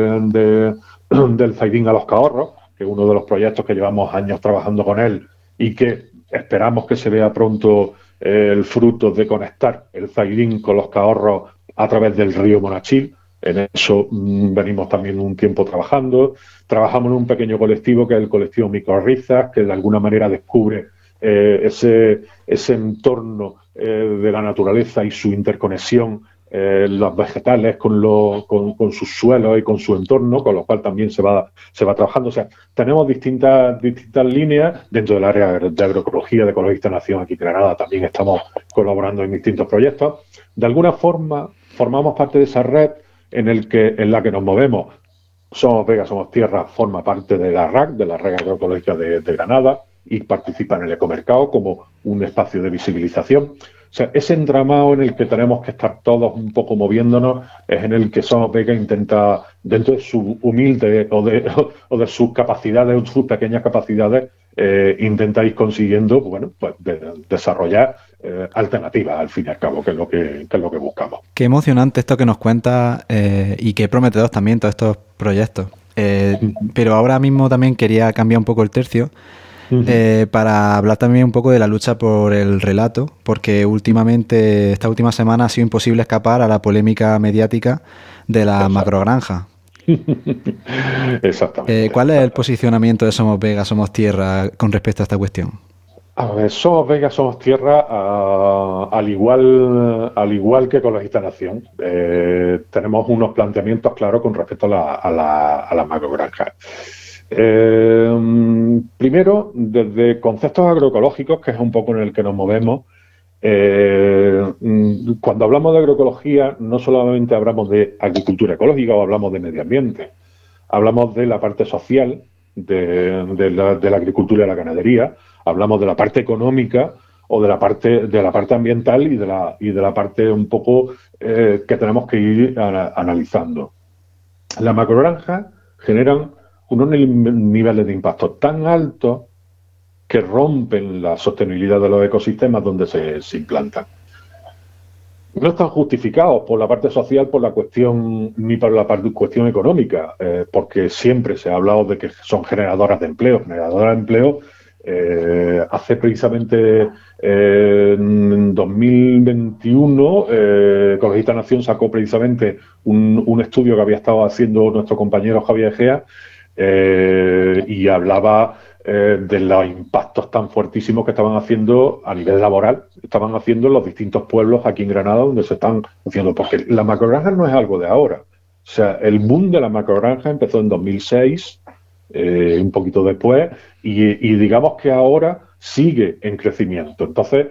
del Zaidín a los Cahorros, que es uno de los proyectos que llevamos años trabajando con él y que esperamos que se vea pronto el fruto de conectar el Zaidín con los Cahorros a través del río Monachil. En eso venimos también un tiempo trabajando. Trabajamos en un pequeño colectivo que es el colectivo Microrizas, que de alguna manera descubre ese entorno de la naturaleza y su interconexión, los vegetales con sus suelos y con su entorno, con lo cual también se va trabajando. O sea, tenemos distintas líneas dentro del área de agroecología de Ecologistas Nación aquí en Granada. También estamos colaborando en distintos proyectos. De alguna forma formamos parte de esa red en la que nos movemos Somos Vega, Somos Tierra forma parte de la RAC, de la Red Agroecológica de Granada, y participa en el ecomercado como un espacio de visibilización. O sea, ese entramado en el que tenemos que estar todos un poco moviéndonos es en el que Somos Vega intenta, dentro de su humilde o de sus capacidades, o sus pequeñas capacidades, intenta ir consiguiendo, bueno, pues desarrollar alternativas, al fin y al cabo, que es lo que buscamos. Qué emocionante esto que nos cuenta y qué prometedores también todos estos proyectos. Pero ahora mismo también quería cambiar un poco el tercio. Para hablar también un poco de la lucha por el relato, porque últimamente, esta última semana ha sido imposible escapar a la polémica mediática de la macrogranja. Exactamente. ¿Cuál es el posicionamiento de Somos Vega, Somos Tierra con respecto a esta cuestión? A ver, Somos Vega, Somos Tierra, al igual que Ecologista Nación, tenemos unos planteamientos claros con respecto a la macrogranja. Primero, desde conceptos agroecológicos, que es un poco en el que nos movemos, cuando hablamos de agroecología, no solamente hablamos de agricultura ecológica o hablamos de medio ambiente, hablamos de la parte social de la agricultura y la ganadería, hablamos de la parte económica o de la parte ambiental y de la parte un poco que tenemos que ir analizando. Las macrogranjas generan unos niveles de impacto tan altos que rompen la sostenibilidad de los ecosistemas donde se implantan. No están justificados por la parte social, por la cuestión, ni por la cuestión económica, porque siempre se ha hablado de que son generadoras de empleo. Hace precisamente en 2021, Ecologista Nación sacó precisamente un estudio que había estado haciendo nuestro compañero Javier Egea, y hablaba de los impactos tan fuertísimos que estaban haciendo a nivel laboral, estaban haciendo en los distintos pueblos aquí en Granada donde se están haciendo, porque la macrogranja no es algo de ahora. O sea, el boom de la macrogranja empezó en 2006, un poquito después, y digamos que ahora sigue en crecimiento. Entonces,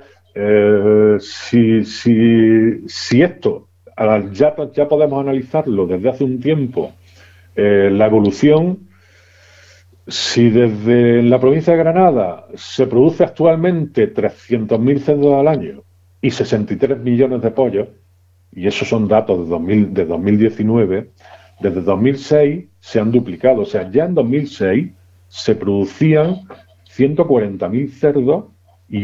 si esto ya podemos analizarlo desde hace un tiempo, la evolución. Si desde la provincia de Granada se produce actualmente 300.000 cerdos al año y 63 millones de pollos, y esos son datos de 2019, desde 2006 se han duplicado. O sea, ya en 2006 se producían 140.000 cerdos y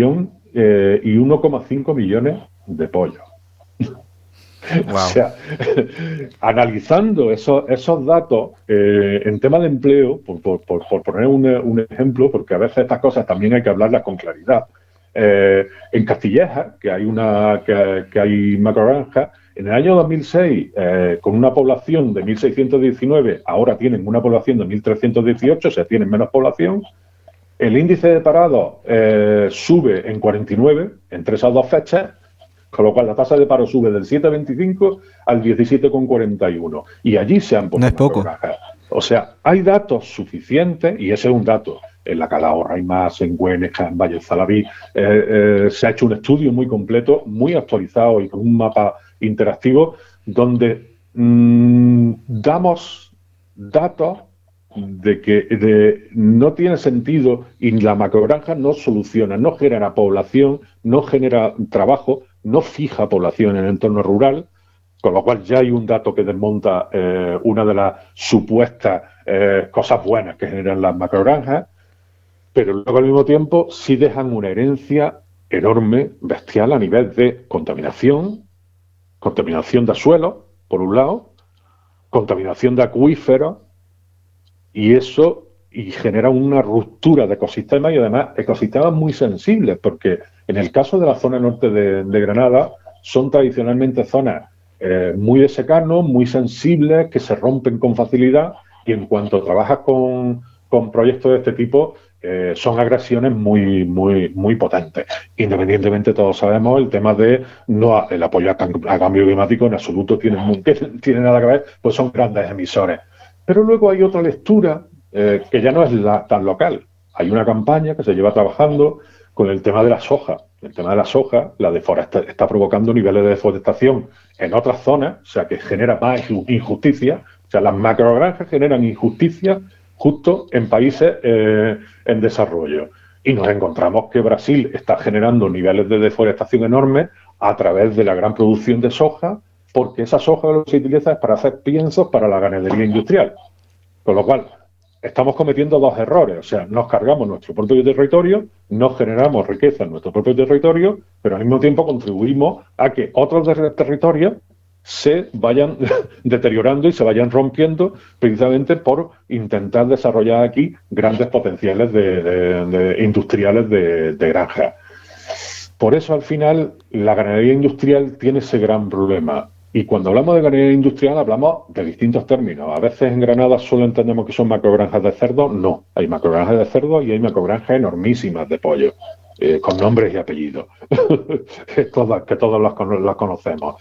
1,5 millones de pollos. Wow. O sea, analizando esos datos en tema de empleo, por poner un ejemplo, porque a veces estas cosas también hay que hablarlas con claridad. En Castilleja, que hay macrogranja, en el año 2006, con una población de 1.619, ahora tienen una población de 1.318, o sea, tienen menos población. El índice de parados sube en 49 entre esas dos fechas, con lo cual la tasa de paro sube del 7,25 al 17,41. Y allí se han puesto. No es poco. O sea, hay datos suficientes, y ese es un dato. En la Calahorra hay más, en Güeneja, en Valle Zalaví. Se ha hecho un estudio muy completo, muy actualizado y con un mapa interactivo, donde damos datos de que no tiene sentido, y la macrogranja no soluciona, no genera población, no genera trabajo, no fija población en el entorno rural, con lo cual ya hay un dato que desmonta una de las supuestas cosas buenas que generan las macrogranjas, pero luego al mismo tiempo sí dejan una herencia enorme, bestial, a nivel de contaminación de suelo, por un lado, contaminación de acuíferos, y eso genera una ruptura de ecosistemas, y además ecosistemas muy sensibles, porque en el caso de la zona norte de Granada son tradicionalmente zonas muy de secano, muy sensibles, que se rompen con facilidad, y en cuanto trabajas con proyectos de este tipo, son agresiones muy, muy, muy potentes. Independientemente, todos sabemos el tema de el apoyo a cambio climático en absoluto tiene nada que ver, pues son grandes emisores. Pero luego hay otra lectura que ya no es tan local. Hay una campaña que se lleva trabajando con el tema de la soja. El tema de la soja, la deforestación está provocando niveles de deforestación en otras zonas, o sea que genera más injusticia, O sea, las macrogranjas generan injusticia justo en países en desarrollo. Y nos encontramos que Brasil está generando niveles de deforestación enormes a través de la gran producción de soja, porque esa soja lo que se utiliza es para hacer piensos para la ganadería industrial. Con lo cual, estamos cometiendo dos errores. O sea, nos cargamos nuestro propio territorio, nos generamos riqueza en nuestro propio territorio, pero al mismo tiempo contribuimos a que otros territorios se vayan deteriorando y se vayan rompiendo precisamente por intentar desarrollar aquí grandes potenciales industriales de granja. Por eso, al final, la ganadería industrial tiene ese gran problema. Y cuando hablamos de ganadería industrial, hablamos de distintos términos. A veces en Granada solo entendemos que son macrogranjas de cerdo. No, hay macrogranjas de cerdo y hay macrogranjas enormísimas de pollo, con nombres y apellidos, que todos las conocemos,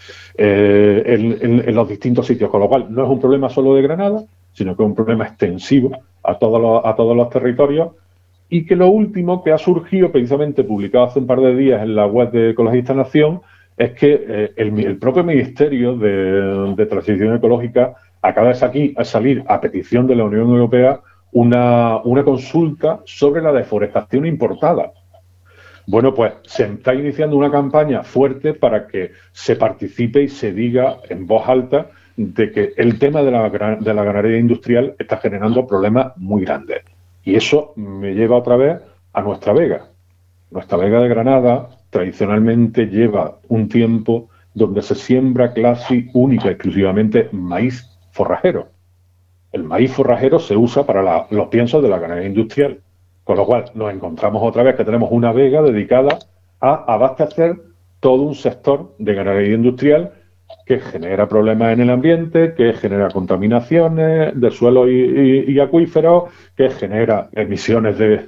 en los distintos sitios. Con lo cual, no es un problema solo de Granada, sino que es un problema extensivo a todos los territorios. Y que lo último que ha surgido, precisamente publicado hace un par de días en la web de Ecologistas Nación, es que el propio Ministerio de Transición Ecológica acaba de salir a petición de la Unión Europea una consulta sobre la deforestación importada. Bueno, pues se está iniciando una campaña fuerte para que se participe y se diga en voz alta de que el tema de la ganadería industrial está generando problemas muy grandes. Y eso me lleva otra vez a nuestra vega. Nuestra vega de Granada tradicionalmente lleva un tiempo donde se siembra casi única y exclusivamente maíz forrajero. El maíz forrajero se usa para los piensos de la ganadería industrial, con lo cual nos encontramos otra vez que tenemos una vega dedicada a abastecer todo un sector de ganadería industrial que genera problemas en el ambiente, que genera contaminaciones de suelo y acuíferos, que genera emisiones de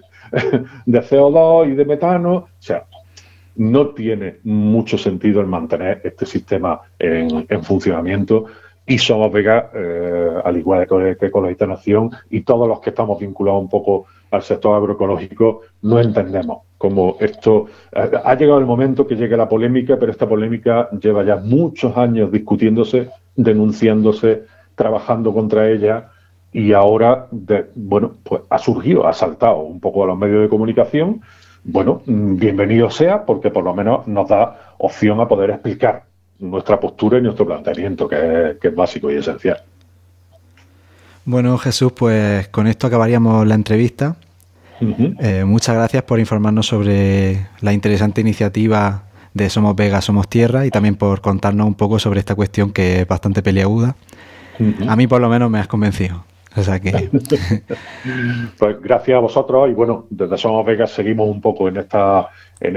CO2 y de metano. O sea, no tiene mucho sentido el mantener este sistema en funcionamiento, y Somos Vega, al igual que Ecologistas Nación y todos los que estamos vinculados un poco al sector agroecológico, no entendemos cómo esto... ha llegado el momento que llegue la polémica, pero esta polémica lleva ya muchos años discutiéndose, denunciándose, trabajando contra ella, y ahora, pues ha surgido, ha saltado un poco a los medios de comunicación. Bueno, bienvenido sea, porque por lo menos nos da opción a poder explicar nuestra postura y nuestro planteamiento, que es básico y esencial. Bueno, Jesús, pues con esto acabaríamos la entrevista. Muchas gracias por informarnos sobre la interesante iniciativa de Somos Vega, Somos Tierra, y también por contarnos un poco sobre esta cuestión que es bastante peliaguda. A mí por lo menos me has convencido. O sea que... Pues gracias a vosotros, y bueno, desde Somos Vega seguimos un poco en esta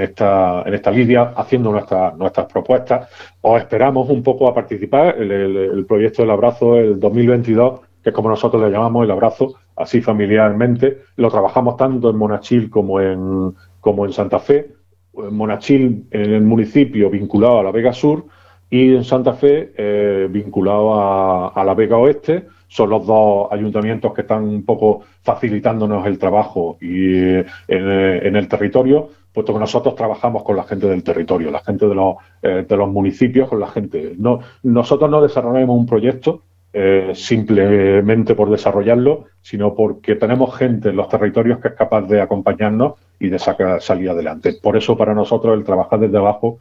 línea, haciendo nuestras propuestas. Os esperamos un poco a participar. El proyecto del abrazo, el 2022, que es como nosotros le llamamos el abrazo, así familiarmente, lo trabajamos tanto en Monachil como en Santa Fe. En Monachil, en el municipio, vinculado a la Vega Sur, y en Santa Fe, vinculado a la Vega Oeste. Son los dos ayuntamientos que están un poco facilitándonos el trabajo y en el territorio, puesto que nosotros trabajamos con la gente del territorio, la gente de los municipios, con la gente. Nosotros no desarrollamos un proyecto simplemente por desarrollarlo, sino porque tenemos gente en los territorios que es capaz de acompañarnos y de salir adelante. Por eso, para nosotros, el trabajar desde abajo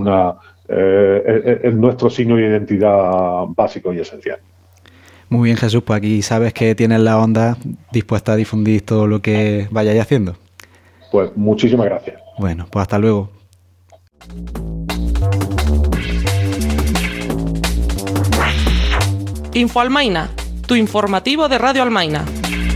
es nuestro signo de identidad básico y esencial. Muy bien, Jesús, pues aquí sabes que tienes la onda dispuesta a difundir todo lo que vayáis haciendo. Pues muchísimas gracias. Bueno, pues hasta luego. Info Almaina, tu informativo de Radio Almaina.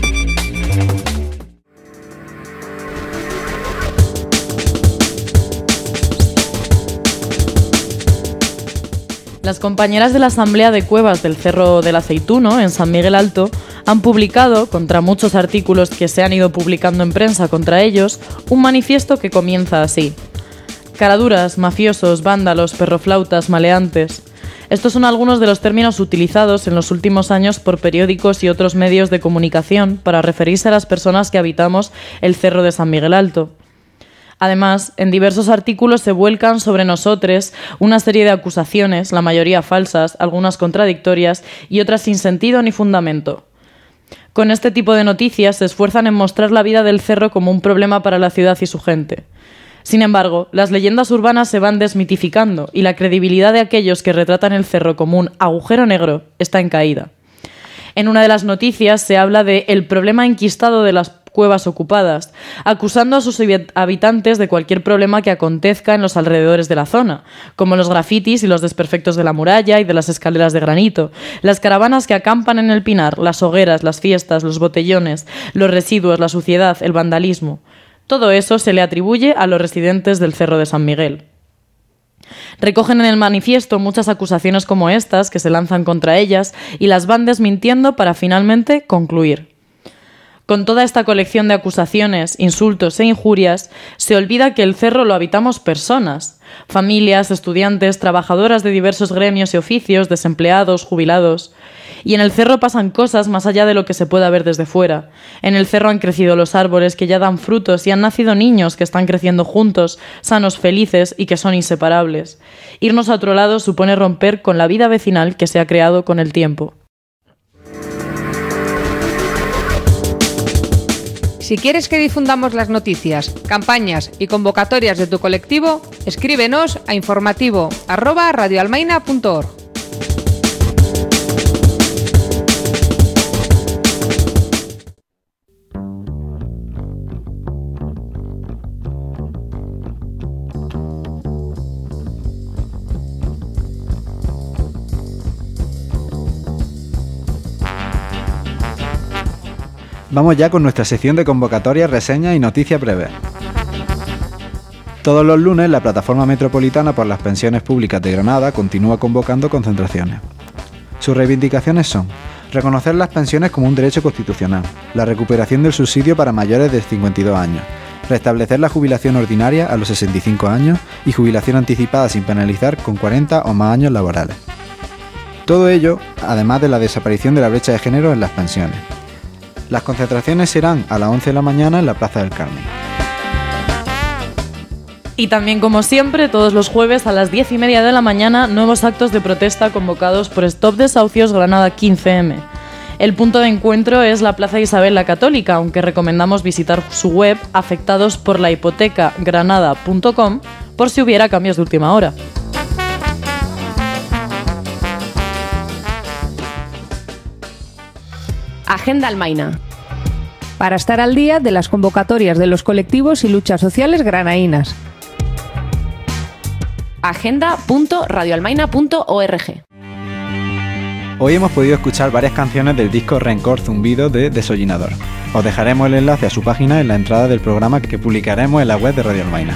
Las compañeras de la Asamblea de Cuevas del Cerro del Aceituno, en San Miguel Alto, han publicado, contra muchos artículos que se han ido publicando en prensa contra ellos, un manifiesto que comienza así: caraduras, mafiosos, vándalos, perroflautas, maleantes. Estos son algunos de los términos utilizados en los últimos años por periódicos y otros medios de comunicación para referirse a las personas que habitamos el Cerro de San Miguel Alto. Además, en diversos artículos se vuelcan sobre nosotros una serie de acusaciones, la mayoría falsas, algunas contradictorias y otras sin sentido ni fundamento. Con este tipo de noticias se esfuerzan en mostrar la vida del cerro como un problema para la ciudad y su gente. Sin embargo, las leyendas urbanas se van desmitificando y la credibilidad de aquellos que retratan el cerro como un agujero negro está en caída. En una de las noticias se habla de el problema enquistado de las cuevas ocupadas, acusando a sus habitantes de cualquier problema que acontezca en los alrededores de la zona, como los grafitis y los desperfectos de la muralla y de las escaleras de granito, las caravanas que acampan en el pinar, las hogueras, las fiestas, los botellones, los residuos, la suciedad, el vandalismo. Todo eso se le atribuye a los residentes del Cerro de San Miguel. Recogen en el manifiesto muchas acusaciones como estas que se lanzan contra ellas y las van desmintiendo para finalmente concluir. Con toda esta colección de acusaciones, insultos e injurias, se olvida que el cerro lo habitamos personas, familias, estudiantes, trabajadoras de diversos gremios y oficios, desempleados, jubilados. Y en el cerro pasan cosas más allá de lo que se pueda ver desde fuera. En el cerro han crecido los árboles que ya dan frutos y han nacido niños que están creciendo juntos, sanos, felices y que son inseparables. Irnos a otro lado supone romper con la vida vecinal que se ha creado con el tiempo. Si quieres que difundamos las noticias, campañas y convocatorias de tu colectivo, escríbenos a informativo@radioalmaina.org. Vamos ya con nuestra sección de convocatorias, reseñas y noticias breves. Todos los lunes, la Plataforma Metropolitana por las Pensiones Públicas de Granada continúa convocando concentraciones. Sus reivindicaciones son: reconocer las pensiones como un derecho constitucional, la recuperación del subsidio para mayores de 52 años, restablecer la jubilación ordinaria a los 65 años y jubilación anticipada sin penalizar con 40 o más años laborales. Todo ello, además de la desaparición de la brecha de género en las pensiones. Las concentraciones serán a las 11 de la mañana en la Plaza del Carmen. Y también, como siempre, todos los jueves a las 10:30 de la mañana, nuevos actos de protesta convocados por Stop Desahucios Granada 15M. El punto de encuentro es la Plaza Isabel la Católica, aunque recomendamos visitar su web afectadosporlahipotecagranada.com por si hubiera cambios de última hora. Agenda Almaina. Para estar al día de las convocatorias de los colectivos y luchas sociales granaínas. agenda.radioalmaina.org. Hoy hemos podido escuchar varias canciones del disco Rencor Zumbido de Desollinador. Os dejaremos el enlace a su página en la entrada del programa que publicaremos en la web de Radio Almaina.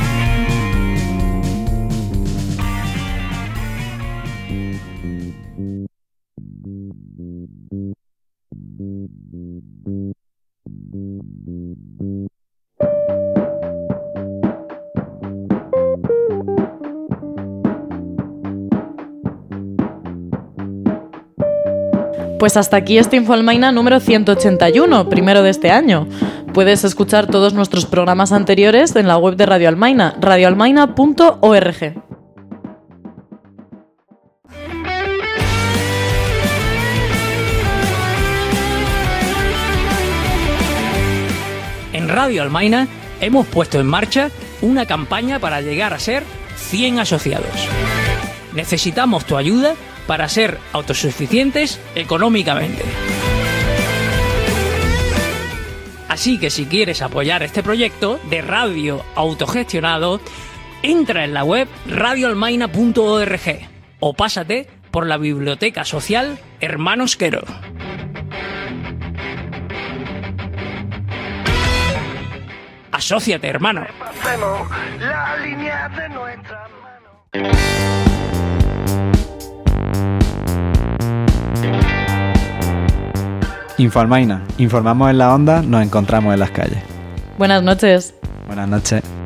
Pues hasta aquí este Infoalmaina número 181, primero de este año. Puedes escuchar todos nuestros programas anteriores en la web de Radio Almaina, radioalmaina.org. En Radio Almaina hemos puesto en marcha una campaña para llegar a ser 100 asociados. Necesitamos tu ayuda para ser autosuficientes económicamente. Así que si quieres apoyar este proyecto de radio autogestionado, entra en la web radioalmaina.org o pásate por la biblioteca social Hermanos Quero. Asóciate, hermano. Infoalmaina, informamos en la onda, nos encontramos en las calles. Buenas noches. Buenas noches.